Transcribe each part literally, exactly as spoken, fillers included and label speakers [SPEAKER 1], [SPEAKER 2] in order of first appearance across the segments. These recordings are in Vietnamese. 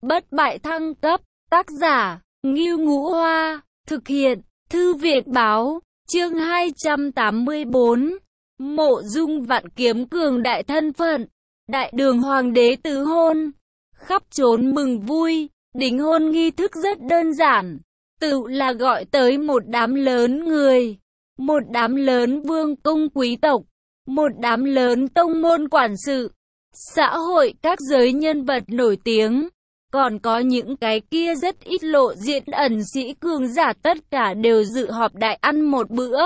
[SPEAKER 1] Bất bại thăng cấp, tác giả, Ngưu Ngũ Hoa, thực hiện, Thư viện Báo, chương hai trăm tám mươi bốn. Mộ Dung Vạn Kiếm cường đại thân phận, đại đường hoàng đế tứ hôn, khắp trốn mừng vui. Đính hôn nghi thức rất đơn giản, tự là gọi tới một đám lớn người, một đám lớn vương công quý tộc, một đám lớn tông môn quản sự, xã hội các giới nhân vật nổi tiếng, còn có những cái kia rất ít lộ diện ẩn sĩ cường giả, tất cả đều dự họp đại ăn một bữa.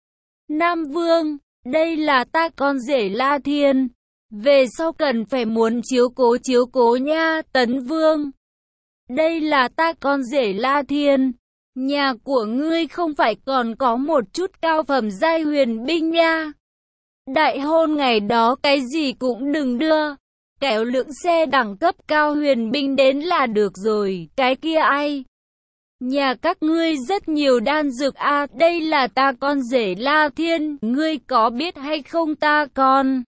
[SPEAKER 1] Nam Vương, đây là ta con rể La Thiên, về sau cần phải muốn chiếu cố chiếu cố nha. Tấn Vương, đây là ta con rể La Thiên, nhà của ngươi không phải còn có một chút cao phẩm giai huyền binh nha. Đại hôn ngày đó cái gì cũng đừng đưa, kéo lượng xe đẳng cấp cao huyền binh đến là được rồi. Cái kia ai? Nhà các ngươi rất nhiều đan dược a. À, đây là ta con rể La Thiên, ngươi có biết hay không, ta con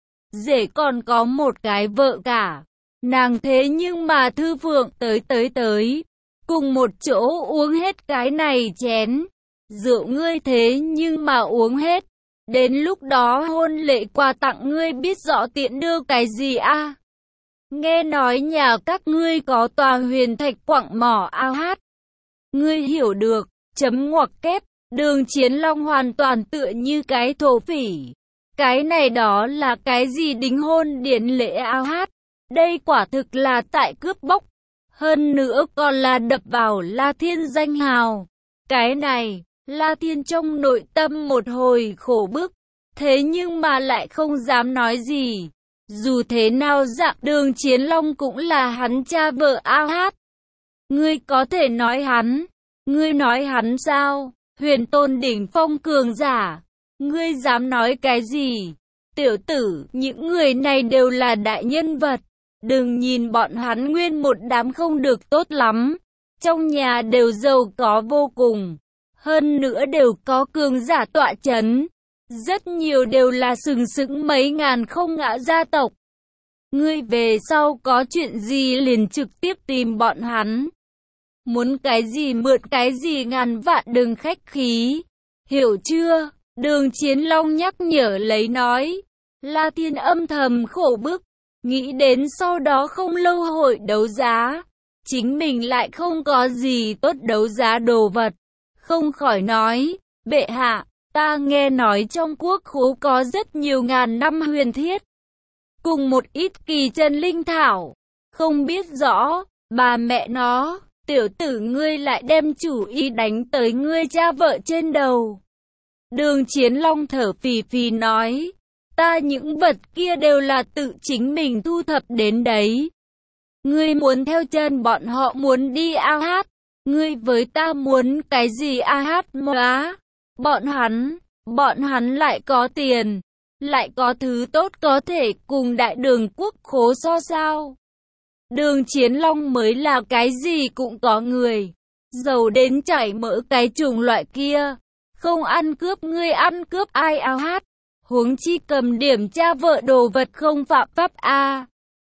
[SPEAKER 1] rể còn có một cái vợ cả. Nàng thế nhưng mà Thư Phượng tới tới tới, cùng một chỗ uống hết cái này chén rượu, ngươi thế nhưng mà uống hết. Đến lúc đó hôn lễ quà tặng ngươi biết rõ tiện đưa cái gì a? À? Nghe nói nhà các ngươi có tòa huyền thạch quặng mỏ ao hát. Ngươi hiểu được, chấm ngoặc kép, Đường Chiến Long hoàn toàn tựa như cái thổ phỉ. Cái này đó là cái gì đính hôn điển lễ ao hát? Đây quả thực là tại cướp bóc. Hơn nữa còn là đập vào La Thiên danh hào. Cái này, La Thiên trong nội tâm một hồi khổ bức. Thế nhưng mà lại không dám nói gì. Dù thế nào dạng Đường Chiến Long cũng là hắn cha vợ ao hát. Ngươi có thể nói hắn. Ngươi nói hắn sao? Huyền tôn đỉnh phong cường giả. Ngươi dám nói cái gì? Tiểu tử, những người này đều là đại nhân vật. Đừng nhìn bọn hắn nguyên một đám không được tốt lắm. Trong nhà đều giàu có vô cùng. Hơn nữa đều có cường giả tọa chấn. Rất nhiều đều là sừng sững mấy ngàn không ngã gia tộc. Ngươi về sau có chuyện gì liền trực tiếp tìm bọn hắn. Muốn cái gì mượn cái gì ngàn vạn đừng khách khí. Hiểu chưa? Đường Chiến Long nhắc nhở lấy nói. La Thiên âm thầm khổ bức. Nghĩ đến sau đó không lâu hội đấu giá, chính mình lại không có gì tốt đấu giá đồ vật. Không khỏi nói, bệ hạ, ta nghe nói trong quốc khố có rất nhiều ngàn năm huyền thiết, cùng một ít kỳ chân linh thảo. Không biết rõ, bà mẹ nó, tiểu tử ngươi lại đem chủ ý đánh tới ngươi cha vợ trên đầu. Đường Chiến Long thở phì phì nói. Ta những vật kia đều là tự chính mình thu thập đến đấy. Ngươi muốn theo chân bọn họ muốn đi ao hát. Ngươi với ta muốn cái gì a hát móa. Bọn hắn, bọn hắn lại có tiền, lại có thứ tốt có thể cùng đại đường quốc khố so sao. Đường Chiến Long mới là cái gì cũng có người. Giàu đến chảy mỡ cái chủng loại kia. Không ăn cướp, ngươi ăn cướp ai ao hát. Huống chi cầm điểm cha vợ đồ vật không phạm pháp a. À.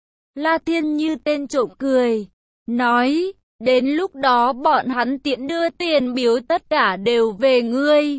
[SPEAKER 1] La Thiên như tên trộm cười, nói, đến lúc đó bọn hắn tiện đưa tiền biếu tất cả đều về ngươi.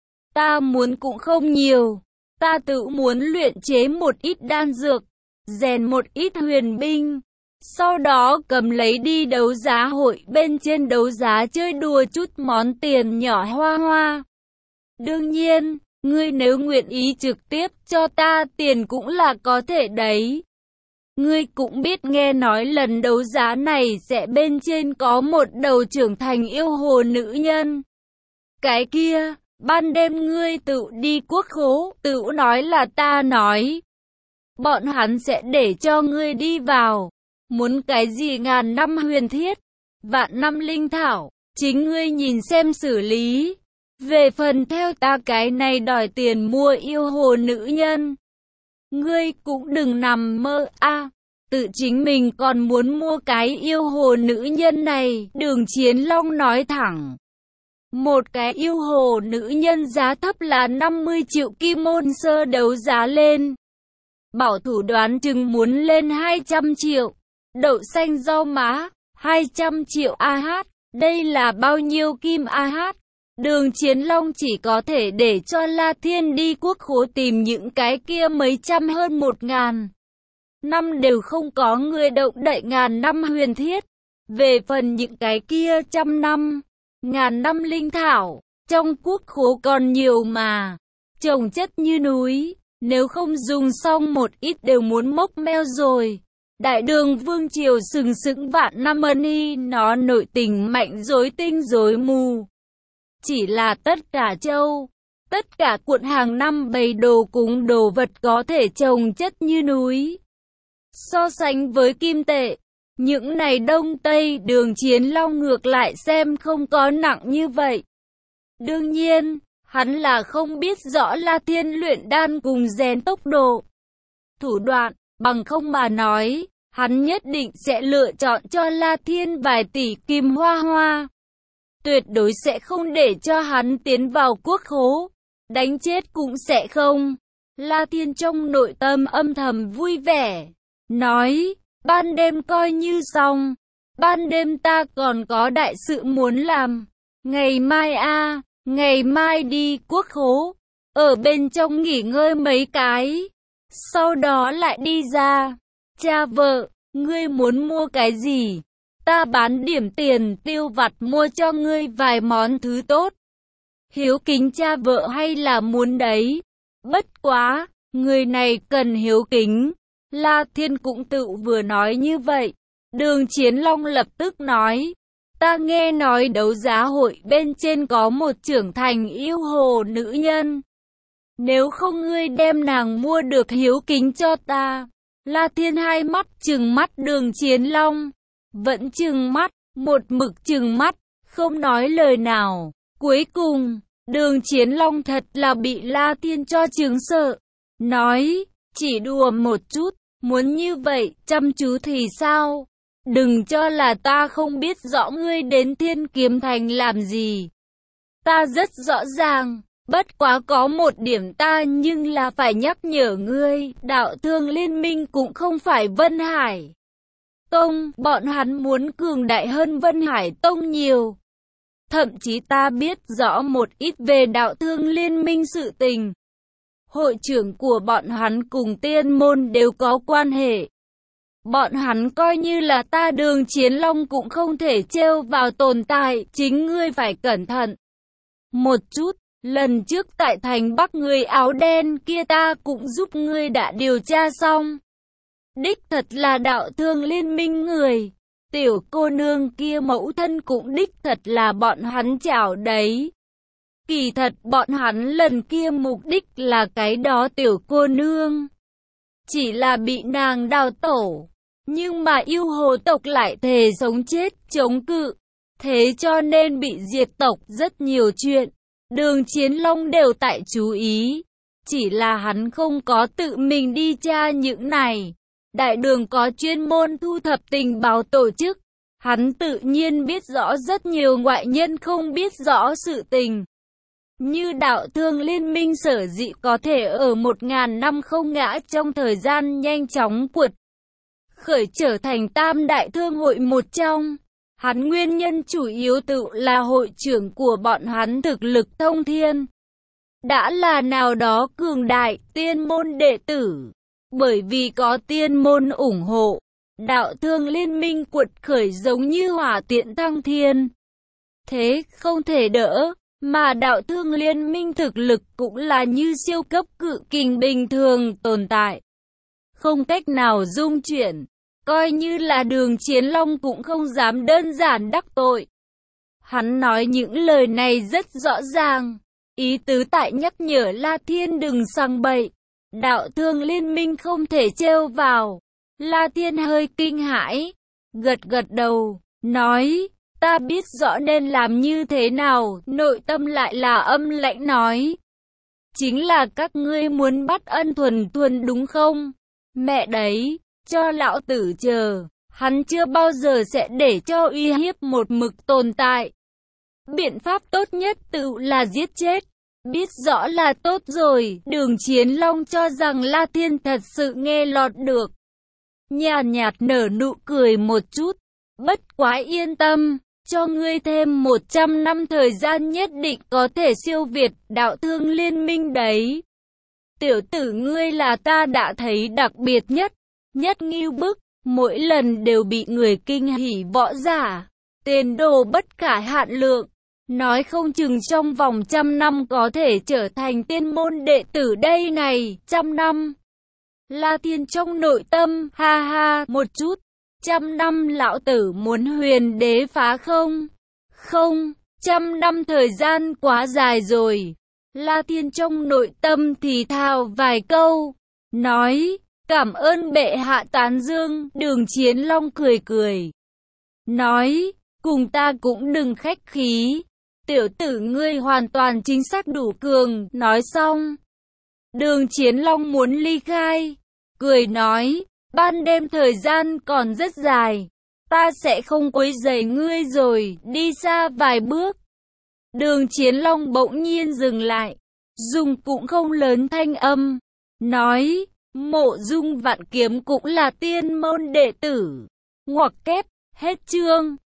[SPEAKER 1] Ta muốn cũng không nhiều, ta tự muốn luyện chế một ít đan dược, rèn một ít huyền binh, sau đó cầm lấy đi đấu giá hội bên trên đấu giá chơi đùa chút món tiền nhỏ hoa hoa. Đương nhiên, ngươi nếu nguyện ý trực tiếp cho ta tiền cũng là có thể đấy. Ngươi cũng biết nghe nói lần đấu giá này sẽ bên trên có một đầu trưởng thành yêu hồ nữ nhân. Cái kia, ban đêm ngươi tự đi quốc khố, tự nói là ta nói. Bọn hắn sẽ để cho ngươi đi vào. Muốn cái gì ngàn năm huyền thiết, vạn năm linh thảo, chính ngươi nhìn xem xử lý. Về phần theo ta cái này đòi tiền mua yêu hồ nữ nhân, ngươi cũng đừng nằm mơ a. À, tự chính mình còn muốn mua cái yêu hồ nữ nhân này. Đường Chiến Long nói thẳng, một cái yêu hồ nữ nhân giá thấp là năm mươi triệu kim môn sơ đấu giá lên, bảo thủ đoán chừng muốn lên hai trăm triệu. đậu xanh rau má, hai trăm triệu a hát, đây là bao nhiêu kim a hát? Đường Chiến Long chỉ có thể để cho La Thiên đi quốc khố tìm những cái kia mấy trăm hơn một ngàn năm đều không có người động đậy ngàn năm huyền thiết. Về phần những cái kia trăm năm, ngàn năm linh thảo, trong quốc khố còn nhiều mà, chồng chất như núi, nếu không dùng xong một ít đều muốn mốc meo rồi. Đại Đường Vương Triều sừng sững vạn năm ân y, nó nội tình mạnh rối tinh rối mù. Chỉ là tất cả châu, tất cả cuộn hàng năm bày đồ cúng đồ vật có thể chồng chất như núi. So sánh với kim tệ, những này Đông Tây Đường Chiến Long ngược lại xem không có nặng như vậy. Đương nhiên, hắn là không biết rõ La Thiên luyện đan cùng rèn tốc độ, thủ đoạn, bằng không mà nói, hắn nhất định sẽ lựa chọn cho La Thiên vài tỷ kim hoa hoa. Tuyệt đối sẽ không để cho hắn tiến vào quốc khố, đánh chết cũng sẽ không. La Thiên trong nội tâm âm thầm vui vẻ, nói, ban đêm coi như xong, ban đêm ta còn có đại sự muốn làm. Ngày mai a, à, ngày mai đi quốc khố, ở bên trong nghỉ ngơi mấy cái, sau đó lại đi ra. Cha vợ, ngươi muốn mua cái gì? Ta bán điểm tiền tiêu vặt mua cho ngươi vài món thứ tốt. Hiếu kính cha vợ hay là muốn đấy? Bất quá, người này cần hiếu kính. La Thiên cũng tự vừa nói như vậy. Đường Chiến Long lập tức nói, ta nghe nói đấu giá hội bên trên có một trưởng thành yêu hồ nữ nhân. Nếu không ngươi đem nàng mua được hiếu kính cho ta. La Thiên hai mắt trừng mắt Đường Chiến Long. Vẫn trừng mắt, một mực trừng mắt, không nói lời nào. Cuối cùng, Đường Chiến Long thật là bị La Thiên cho chứng sợ. Nói, chỉ đùa một chút, muốn như vậy, chăm chú thì sao? Đừng cho là ta không biết rõ ngươi đến Thiên Kiếm Thành làm gì. Ta rất rõ ràng, bất quá có một điểm ta nhưng là phải nhắc nhở ngươi, đạo thương liên minh cũng không phải Vân Hải Tông, bọn hắn muốn cường đại hơn Vân Hải Tông nhiều. Thậm chí ta biết rõ một ít về đạo thương liên minh sự tình. Hội trưởng của bọn hắn cùng tiên môn đều có quan hệ. Bọn hắn coi như là ta Đường Chiến Long cũng không thể trêu vào tồn tại, chính ngươi phải cẩn thận. Một chút, lần trước tại thành Bắc người áo đen kia ta cũng giúp ngươi đã điều tra xong. Đích thật là đạo thương liên minh người. Tiểu cô nương kia mẫu thân cũng đích thật là bọn hắn chảo đấy. Kỳ thật bọn hắn lần kia mục đích là cái đó tiểu cô nương. Chỉ là bị nàng đào tổ. Nhưng mà yêu hồ tộc lại thề sống chết chống cự. Thế cho nên bị diệt tộc rất nhiều chuyện. Đường Chiến Long đều tại chú ý. Chỉ là hắn không có tự mình đi tra những này. Đại đường có chuyên môn thu thập tình báo tổ chức. Hắn tự nhiên biết rõ rất nhiều ngoại nhân không biết rõ sự tình. Như đạo thương liên minh sở dĩ có thể ở một ngàn năm không ngã trong thời gian nhanh chóng cuột khởi trở thành tam đại thương hội một trong. Hắn nguyên nhân chủ yếu tự là hội trưởng của bọn hắn thực lực thông thiên. Đã là nào đó cường đại tiên môn đệ tử. Bởi vì có tiên môn ủng hộ, đạo thương liên minh cuột khởi giống như hỏa tiễn thăng thiên. Thế không thể đỡ, mà đạo thương liên minh thực lực cũng là như siêu cấp cự kình bình thường tồn tại. Không cách nào dung chuyển, coi như là Đường Chiến Long cũng không dám đơn giản đắc tội. Hắn nói những lời này rất rõ ràng, ý tứ tại nhắc nhở La Thiên đừng sang bậy. Đạo thương liên minh không thể trêu vào. La Thiên hơi kinh hãi, gật gật đầu, nói, ta biết rõ nên làm như thế nào, nội tâm lại là âm lãnh nói. Chính là các ngươi muốn bắt Ân Thuần Thuần đúng không? Mẹ đấy, cho lão tử chờ, hắn chưa bao giờ sẽ để cho uy hiếp một mực tồn tại. Biện pháp tốt nhất tự là giết chết. Biết rõ là tốt rồi, Đường Chiến Long cho rằng La Thiên thật sự nghe lọt được. nhàn nhạt nở nụ cười một chút. Bất quá yên tâm, cho ngươi thêm một trăm năm thời gian nhất định có thể siêu việt đạo thương liên minh đấy. Tiểu tử ngươi là ta đã thấy đặc biệt nhất, nhất ngưu bức, mỗi lần đều bị người kinh hỉ võ giả. Tiền đồ bất khả hạn lượng, nói không chừng trong vòng trăm năm có thể trở thành tiên môn đệ tử đây này, trăm năm. La Thiên trong nội tâm, ha ha, một chút, trăm năm lão tử muốn huyền đế phá không? Không, trăm năm thời gian quá dài rồi. La Thiên trong nội tâm thì thào vài câu, nói, cảm ơn bệ hạ tán dương. Đường Chiến Long cười cười, nói, cùng ta cũng đừng khách khí, tiểu tử ngươi hoàn toàn chính xác đủ cường. Nói xong, Đường Chiến Long muốn ly khai, cười nói, ban đêm thời gian còn rất dài, ta sẽ không quấy rầy ngươi rồi, đi xa vài bước. Đường Chiến Long bỗng nhiên dừng lại, dùng cũng không lớn thanh âm, nói, Mộ Dung Vạn Kiếm cũng là tiên môn đệ tử. Ngoặc kép, hết chương.